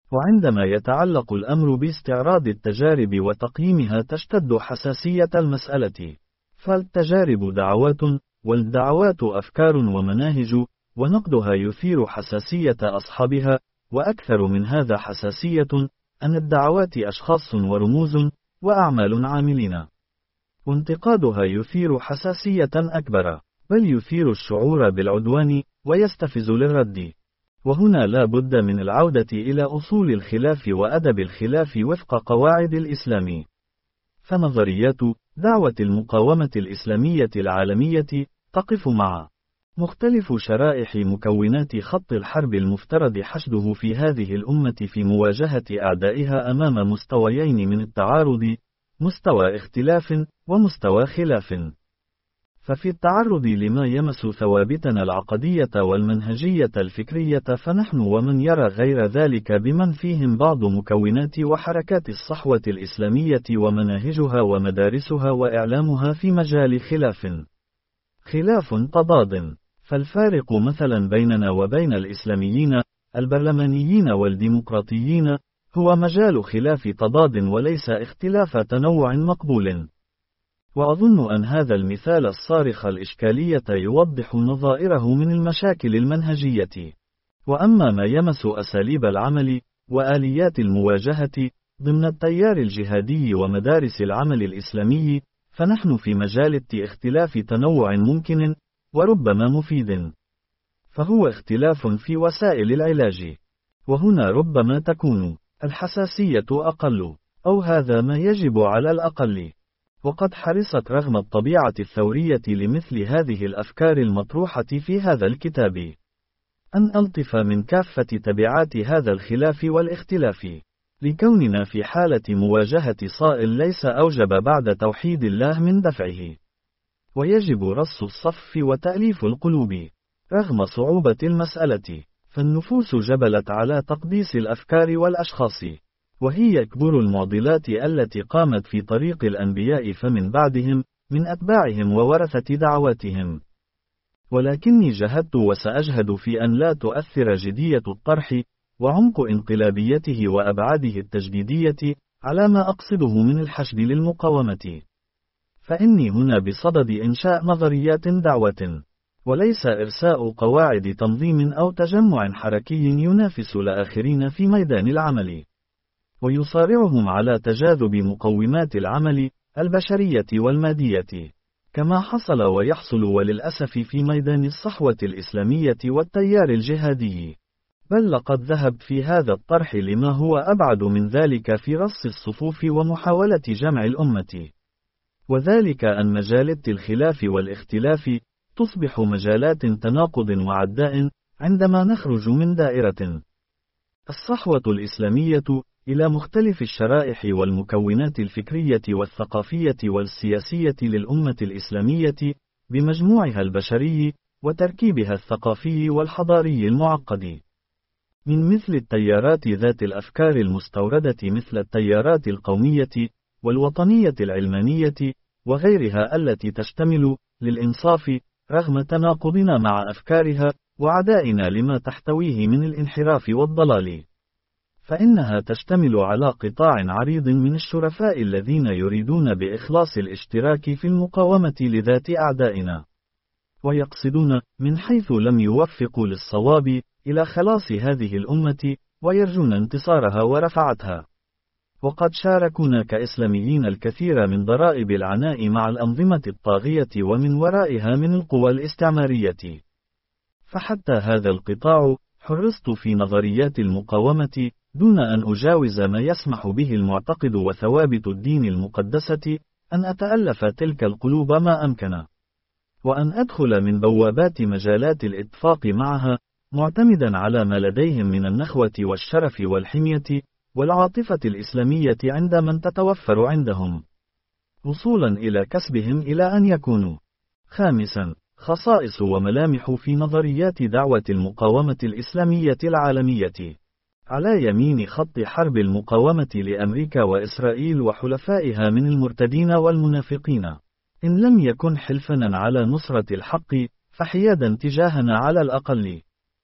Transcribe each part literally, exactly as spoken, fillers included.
وعندما يتعلق الأمر باستعراض التجارب وتقييمها تشتد حساسية المسألة، فالتجارب دعوات، والدعوات أفكار ومناهج، ونقدها يثير حساسية أصحابها، وأكثر من هذا حساسية، أن الدعوات أشخاص ورموز، وأعمال عاملين، وانتقادها يثير حساسية أكبر، بل يثير الشعور بالعدوان، ويستفز للرد. وهنا لا بد من العودة إلى أصول الخلاف وأدب الخلاف وفق قواعد الإسلام. فنظريات دعوة المقاومة الإسلامية العالمية تقف مع مختلف شرائح مكونات خط الحرب المفترض حشده في هذه الأمة في مواجهة أعدائها أمام مستويين من التعارض: مستوى اختلاف ومستوى خلاف. ففي التعرض لما يمس ثوابتنا العقدية والمنهجية الفكرية، فنحن ومن يرى غير ذلك بمن فيهم بعض مكونات وحركات الصحوة الإسلامية ومناهجها ومدارسها وإعلامها في مجال خلاف خلاف تضاد. فالفارق مثلا بيننا وبين الإسلاميين البرلمانيين والديمقراطيين هو مجال خلاف تضاد وليس اختلاف تنوع مقبول. وأظن أن هذا المثال الصارخ الإشكالية يوضح نظائره من المشاكل المنهجية. وأما ما يمس أساليب العمل وآليات المواجهة ضمن التيار الجهادي ومدارس العمل الإسلامي، فنحن في مجال اختلاف تنوع ممكن وربما مفيد، فهو اختلاف في وسائل العلاج، وهنا ربما تكون الحساسية أقل، أو هذا ما يجب على الأقل. وقد حرصت رغم الطبيعة الثورية لمثل هذه الأفكار المطروحة في هذا الكتاب أن ألطف من كافة تبعات هذا الخلاف والاختلاف، لكوننا في حالة مواجهة صائل ليس أوجب بعد توحيد الله من دفعه. ويجب رص الصف وتأليف القلوب رغم صعوبة المسألة، فالنفوس جبلت على تقديس الأفكار والأشخاص، وهي كبر المعضلات التي قامت في طريق الأنبياء فمن بعدهم من أتباعهم وورثة دعواتهم. ولكني جهدت وسأجهد في أن لا تؤثر جدية الطرح وعمق انقلابيته وأبعاده التجديدية على ما أقصده من الحشد للمقاومة. فإني هنا بصدد إنشاء نظريات دعوة، وليس إرساء قواعد تنظيم أو تجمع حركي ينافس الآخرين في ميدان العمل، ويصارعهم على تجاذب مقومات العمل البشرية والمادية، كما حصل ويحصل وللأسف في ميدان الصحوة الإسلامية والتيار الجهادي. بل لقد ذهب في هذا الطرح لما هو أبعد من ذلك في رص الصفوف ومحاولة جمع الأمة، وذلك أن مجالات الخلاف والاختلاف تصبح مجالات تناقض وعداء عندما نخرج من دائرة الصحوة الإسلامية إلى مختلف الشرائح والمكونات الفكرية والثقافية والسياسية للأمة الإسلامية بمجموعها البشري وتركيبها الثقافي والحضاري المعقد، من مثل التيارات ذات الأفكار المستوردة مثل التيارات القومية والوطنية العلمانية وغيرها التي تشتمل للإنصاف رغم تناقضنا مع أفكارها وعدائنا لما تحتويه من الانحراف والضلال، فإنها تشتمل على قطاع عريض من الشرفاء الذين يريدون بإخلاص الاشتراك في المقاومة لذات أعدائنا، ويقصدون من حيث لم يوفقوا للصواب إلى خلاص هذه الأمة ويرجون انتصارها ورفعتها. وقد شاركونا كإسلاميين الكثير من ضرائب العناء مع الأنظمة الطاغية ومن ورائها من القوى الاستعمارية. فحتى هذا القطاع حرصت في نظريات المقاومة دون أن أجاوز ما يسمح به المعتقد وثوابت الدين المقدسة أن أتألف تلك القلوب ما أمكن، وأن أدخل من بوابات مجالات الاتفاق معها معتمدا على ما لديهم من النخوة والشرف والحمية والعاطفة الإسلامية عند من تتوفر عندهم، وصولا إلى كسبهم إلى أن يكونوا. خامسا، خصائص وملامح في نظريات دعوة المقاومة الإسلامية العالمية. على يمين خط حرب المقاومة لأمريكا وإسرائيل وحلفائها من المرتدين والمنافقين، إن لم يكن حلفنا على نصرة الحق فحيادا تجاهنا على الأقل.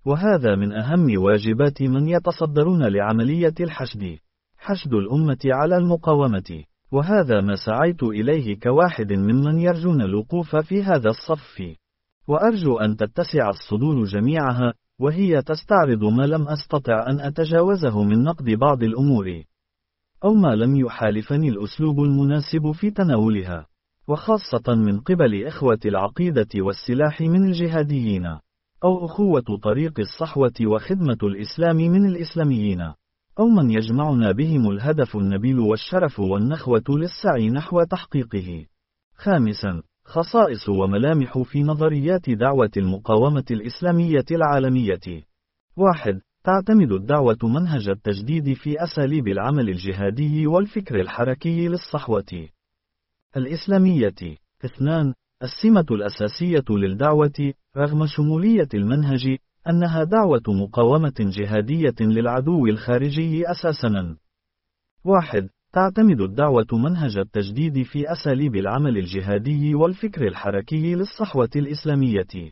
وهذا من أهم واجبات من يتصدرون لعملية الحشد، حشد الأمة على المقاومة، وهذا ما سعيت إليه كواحد ممن يرجون الوقوف في هذا الصف. وأرجو أن تتسع الصدور جميعها، وهي تستعرض ما لم أستطع أن أتجاوزه من نقد بعض الأمور، أو ما لم يحالفني الأسلوب المناسب في تناولها، وخاصة من قبل إخوة العقيدة والسلاح من الجهاديين، أو أخوة طريق الصحوة وخدمة الإسلام من الإسلاميين، أو من يجمعنا بهم الهدف النبيل والشرف والنخوة للسعي نحو تحقيقه. خامسا، خصائص وملامح في نظريات دعوة المقاومة الإسلامية العالمية. واحد. تعتمد الدعوة منهج التجديد في أساليب العمل الجهادي والفكر الحركي للصحوة الإسلامية. اثنان. السمة الأساسية للدعوة، رغم شمولية المنهج، أنها دعوة مقاومة جهادية للعدو الخارجي أساساً. واحد. تعتمد الدعوة منهج التجديد في أساليب العمل الجهادي والفكر الحركي للصحوة الإسلامية،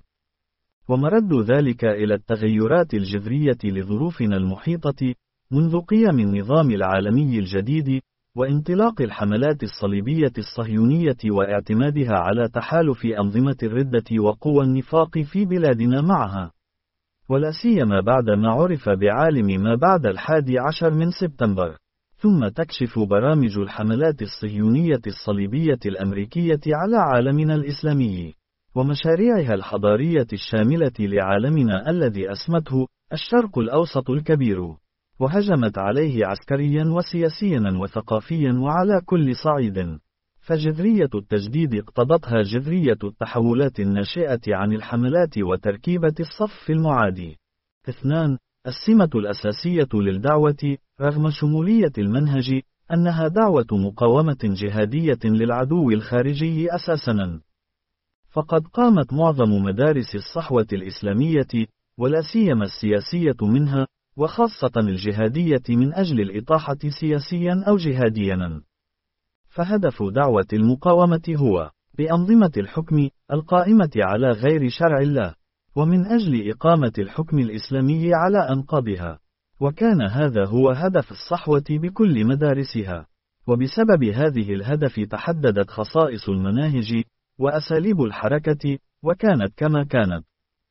ومرد ذلك إلى التغيرات الجذرية لظروفنا المحيطة منذ قيام النظام العالمي الجديد، وانطلاق الحملات الصليبية الصهيونية واعتمادها على تحالف أنظمة الردة وقوى النفاق في بلادنا معها، ولا سيما بعد ما عرف بعالم ما بعد الحادي عشر من سبتمبر. ثم تكشف برامج الحملات الصهيونية الصليبية الأمريكية على عالمنا الإسلامي، ومشاريعها الحضارية الشاملة لعالمنا الذي أسمته الشرق الأوسط الكبير، وهجمت عليه عسكريا وسياسيا وثقافيا وعلى كل صعيد. فجذرية التجديد اقتضتها جذرية التحولات الناشئة عن الحملات وتركيبة الصف المعادي. اثنان. السمة الأساسية للدعوة، رغم شمولية المنهج، أنها دعوة مقاومة جهادية للعدو الخارجي أساساً. فقد قامت معظم مدارس الصحوة الإسلامية، ولا سيما السياسية منها، وخاصة الجهادية، من أجل الإطاحة سياسيا أو جهاديا. فهدف دعوة المقاومة هو بأنظمة الحكم القائمة على غير شرع الله، ومن أجل إقامة الحكم الإسلامي على أنقاضها. وكان هذا هو هدف الصحوة بكل مدارسها. وبسبب هذه الهدف تحددت خصائص المناهج وأساليب الحركة، وكانت كما كانت.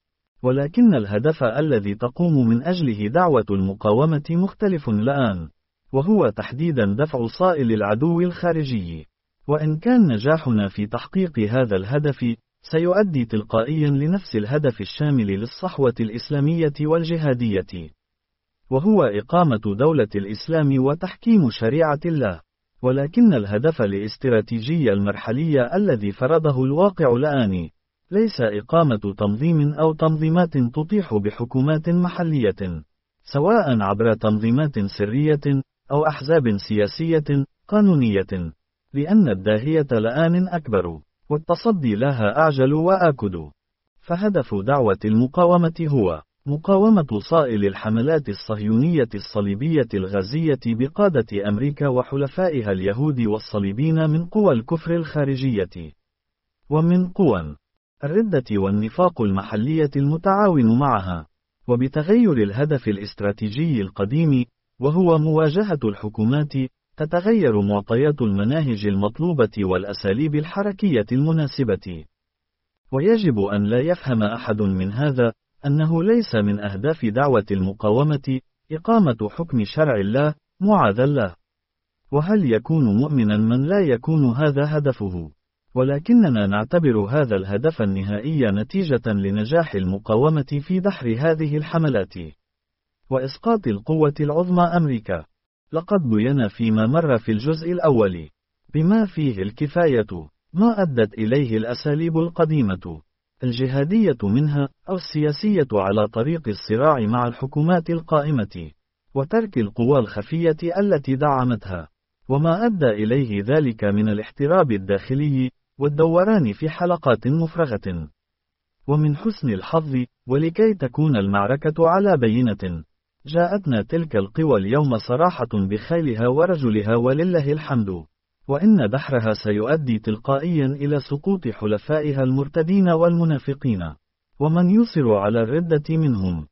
ولكن الهدف الذي تقوم من أجله دعوة المقاومة مختلف الآن، وهو تحديدا دفع صائل العدو الخارجي. وإن كان نجاحنا في تحقيق هذا الهدف سيؤدي تلقائيا لنفس الهدف الشامل للصحوة الإسلامية والجهادية، وهو إقامة دولة الإسلام وتحكيم شريعة الله. ولكن الهدف الاستراتيجي المرحلي الذي فرضه الواقع الآن ليس إقامة تنظيم أو تنظيمات تطيح بحكومات محلية، سواء عبر تنظيمات سرية أو أحزاب سياسية قانونية، لأن الداهية الآن أكبر، والتصدي لها أعجل وآكد. فهدف دعوة المقاومة هو مقاومة صائل الحملات الصهيونية الصليبية الغازية بقادة أمريكا وحلفائها اليهود والصليبين من قوى الكفر الخارجية، ومن قوى الردة والنفاق المحلية المتعاون معها. وبتغير الهدف الاستراتيجي القديم، وهو مواجهة الحكومات، تتغير معطيات المناهج المطلوبة والأساليب الحركية المناسبة. ويجب أن لا يفهم أحد من هذا أنه ليس من أهداف دعوة المقاومة إقامة حكم شرع الله معاذ الله. وهل يكون مؤمنا من لا يكون هذا هدفه؟ ولكننا نعتبر هذا الهدف النهائي نتيجة لنجاح المقاومة في دحر هذه الحملات وإسقاط القوة العظمى أمريكا. لقد بين فيما مر في الجزء الأول بما فيه الكفاية ما أدت إليه الأساليب القديمة الجهادية منها أو السياسية على طريق الصراع مع الحكومات القائمة، وترك القوى الخفية التي دعمتها، وما أدى إليه ذلك من الاحتراب الداخلي والدوران في حلقات مفرغة. ومن حسن الحظ، ولكي تكون المعركة على بينة، جاءتنا تلك القوى اليوم صراحة بخيلها ورجلها ولله الحمد، وإن دحرها سيؤدي تلقائيا إلى سقوط حلفائها المرتدين والمنافقين، ومن يصر على الردة منهم.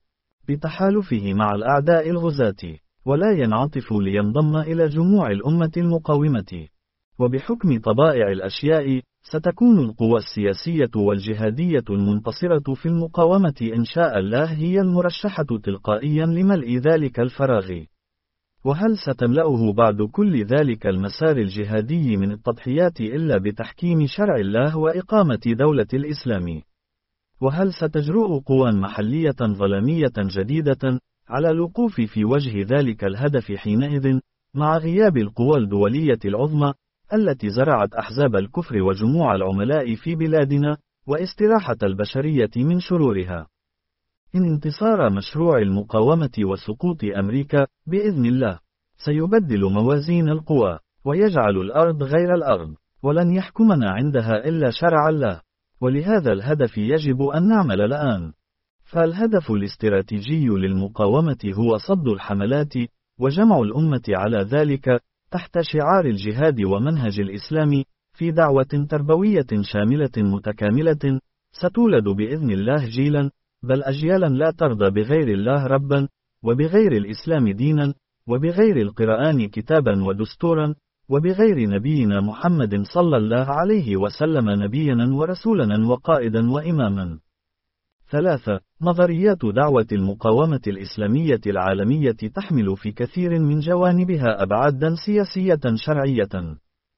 بتحالفه مع الأعداء الغزاة، ولا ينعطف لينضم إلى جموع الأمة المقاومة. وبحكم طبائع الأشياء، ستكون القوى السياسية والجهادية المنتصرة في المقاومة إن شاء الله هي المرشحة تلقائيا لملء ذلك الفراغ. وهل ستملأه بعد كل ذلك المسار الجهادي من التضحيات إلا بتحكيم شرع الله وإقامة دولة الإسلام؟ وهل ستجرؤ قوى محلية ظلامية جديدة على الوقوف في وجه ذلك الهدف حينئذ، مع غياب القوى الدولية العظمى التي زرعت أحزاب الكفر وجموع العملاء في بلادنا، واستراحة البشرية من شرورها؟ إن انتصار مشروع المقاومة وسقوط أمريكا بإذن الله سيبدل موازين القوى، ويجعل الأرض غير الأرض، ولن يحكمنا عندها إلا شرع الله. ولهذا الهدف يجب أن نعمل الآن. فالهدف الاستراتيجي للمقاومة هو صد الحملات، وجمع الأمة على ذلك تحت شعار الجهاد ومنهج الإسلام، في دعوة تربوية شاملة متكاملة، ستولد بإذن الله جيلا، بل أجيالا لا ترضى بغير الله ربا، وبغير الإسلام دينا، وبغير القرآن كتابا ودستورا، وبغير نبينا محمد صلى الله عليه وسلم نبيا ورسولا وقائدا وإماما. ثلاثة. نظريات دعوة المقاومة الإسلامية العالمية تحمل في كثير من جوانبها أبعادا سياسية شرعية.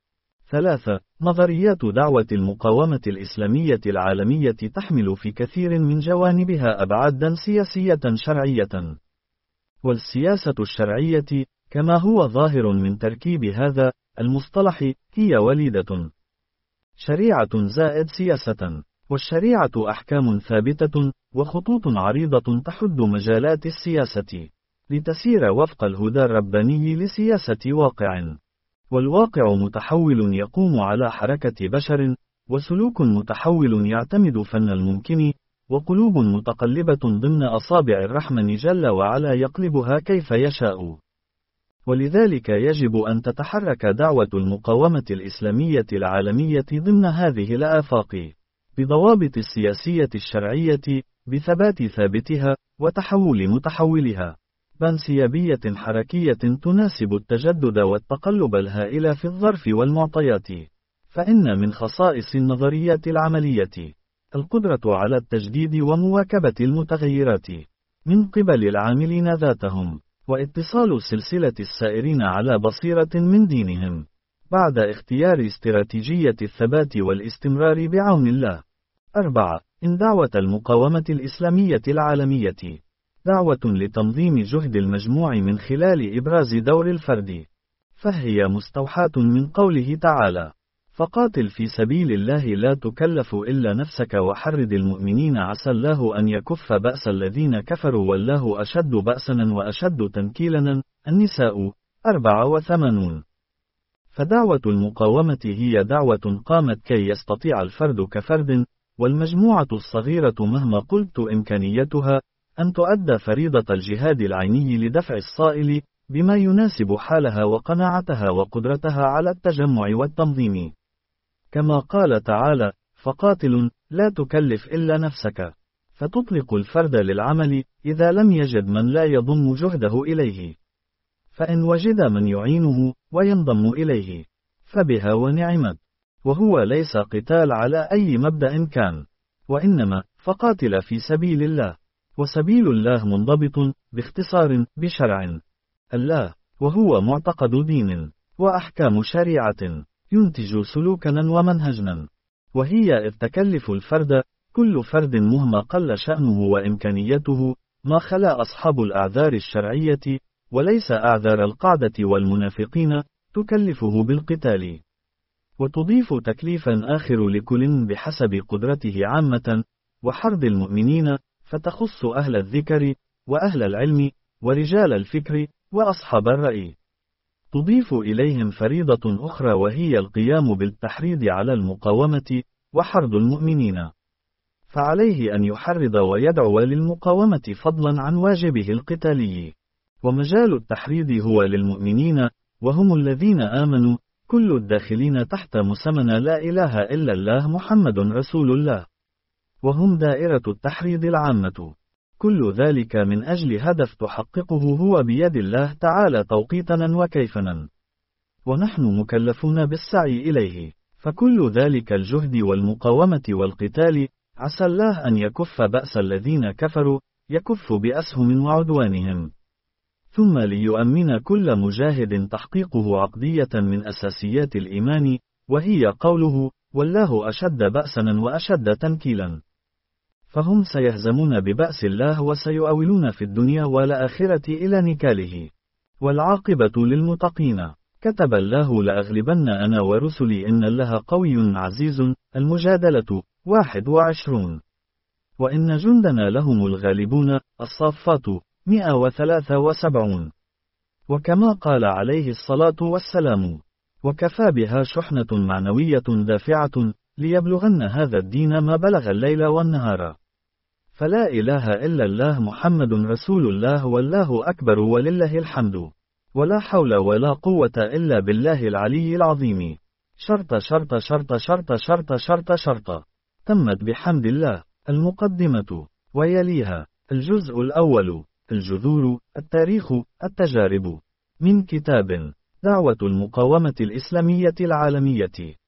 ثلاثة. نظريات دعوة المقاومة الإسلامية العالمية تحمل في كثير من جوانبها أبعادا سياسية شرعية. والسياسة الشرعية، كما هو ظاهر من تركيب هذا المصطلح، هي وليدة شريعة زائد سياسة. والشريعة أحكام ثابتة وخطوط عريضة تحد مجالات السياسة، لتسير وفق الهدى الرباني لسياسة واقع. والواقع متحول يقوم على حركة بشر، وسلوك متحول يعتمد فن الممكن، وقلوب متقلبة ضمن أصابع الرحمن جل وعلا يقلبها كيف يشاء. ولذلك يجب أن تتحرك دعوة المقاومة الإسلامية العالمية ضمن هذه الآفاق، بضوابط السياسية الشرعية، بثبات ثابتها، وتحول متحولها، بانسيابية حركية تناسب التجدد والتقلب الهائل في الظرف والمعطيات. فإن من خصائص النظريات العملية القدرة على التجديد ومواكبة المتغيرات من قبل العاملين ذاتهم، واتصال سلسلة السائرين على بصيرة من دينهم، بعد اختيار استراتيجية الثبات والاستمرار بعون الله. أربعة. إن دعوة المقاومة الإسلامية العالمية دعوة لتنظيم جهد المجموع من خلال إبراز دور الفرد، فهي مستوحاة من قوله تعالى: فقاتل في سبيل الله لا تكلف إلا نفسك وحرد المؤمنين عسى الله أن يكف بأس الذين كفروا والله أشد بأسا وأشد تنكيلا. النساء أربعة وثمانون. فدعوة المقاومة هي دعوة قامت كي يستطيع الفرد كفرد، والمجموعة الصغيرة مهما قلت إمكانيتها، أن تؤدى فريضة الجهاد العيني لدفع الصائل بما يناسب حالها وقناعتها وقدرتها على التجمع والتنظيم. كما قال تعالى: فقاتل لا تكلف إلا نفسك، فتطلق الفرد للعمل إذا لم يجد من لا يضم جهده إليه، فإن وجد من يعينه وينضم إليه فبها ونعمت. وهو ليس قتال على أي مبدأ كان، وإنما فقاتل في سبيل الله. وسبيل الله منضبط باختصار بشرع الله، وهو معتقد دين وأحكام شريعة ينتج سلوكنا ومنهجنا، وهي إذ تكلف الفرد، كل فرد مهما قل شأنه وإمكانيته، ما خلا أصحاب الأعذار الشرعية وليس أعذار القاعدة والمنافقين، تكلفه بالقتال، وتضيف تكليفا آخر لكل بحسب قدرته عامة، وحرد المؤمنين، فتخص أهل الذكر وأهل العلم ورجال الفكر وأصحاب الرأي. تضيف إليهم فريضة أخرى وهي القيام بالتحريض على المقاومة وحرد المؤمنين، فعليه أن يحرض ويدعو للمقاومة فضلا عن واجبه القتالي. ومجال التحريض هو للمؤمنين، وهم الذين آمنوا، كل الداخلين تحت مسمى لا إله إلا الله محمد رسول الله، وهم دائرة التحريض العامة. كل ذلك من أجل هدف تحققه هو بيد الله تعالى توقيتنا وكيفنا، ونحن مكلفون بالسعي إليه. فكل ذلك الجهد والمقاومة والقتال عسى الله أن يكف بأس الذين كفروا، يكف بأسهم وعدوانهم. ثم ليؤمن كل مجاهد تحقيقه عقدية من أساسيات الإيمان، وهي قوله: والله أشد بأسا وأشد تنكيلا. فهم سيهزمون ببأس الله وسيؤولون في الدنيا والآخرة إلى نكاله. والعاقبة للمتقين. كتب الله: لأغلبن أنا ورسلي إن الله قوي عزيز. المجادلة واحد وعشرون. وإن جندنا لهم الغالبون. الصافات مئة وثلاثة وسبعون. وكما قال عليه الصلاة والسلام: وكفى بها شحنة معنوية دافعة، ليبلغن هذا الدين ما بلغ الليل والنهار. فلا إله إلا الله محمد رسول الله والله أكبر ولله الحمد. ولا حول ولا قوة إلا بالله العلي العظيم. شرط شرط شرط شرط شرط شرط شرط. تمت بحمد الله. المقدمة. ويليها الجزء الأول. الجذور، التاريخ، التجارب. من كتاب دعوة المقاومة الإسلامية العالمية.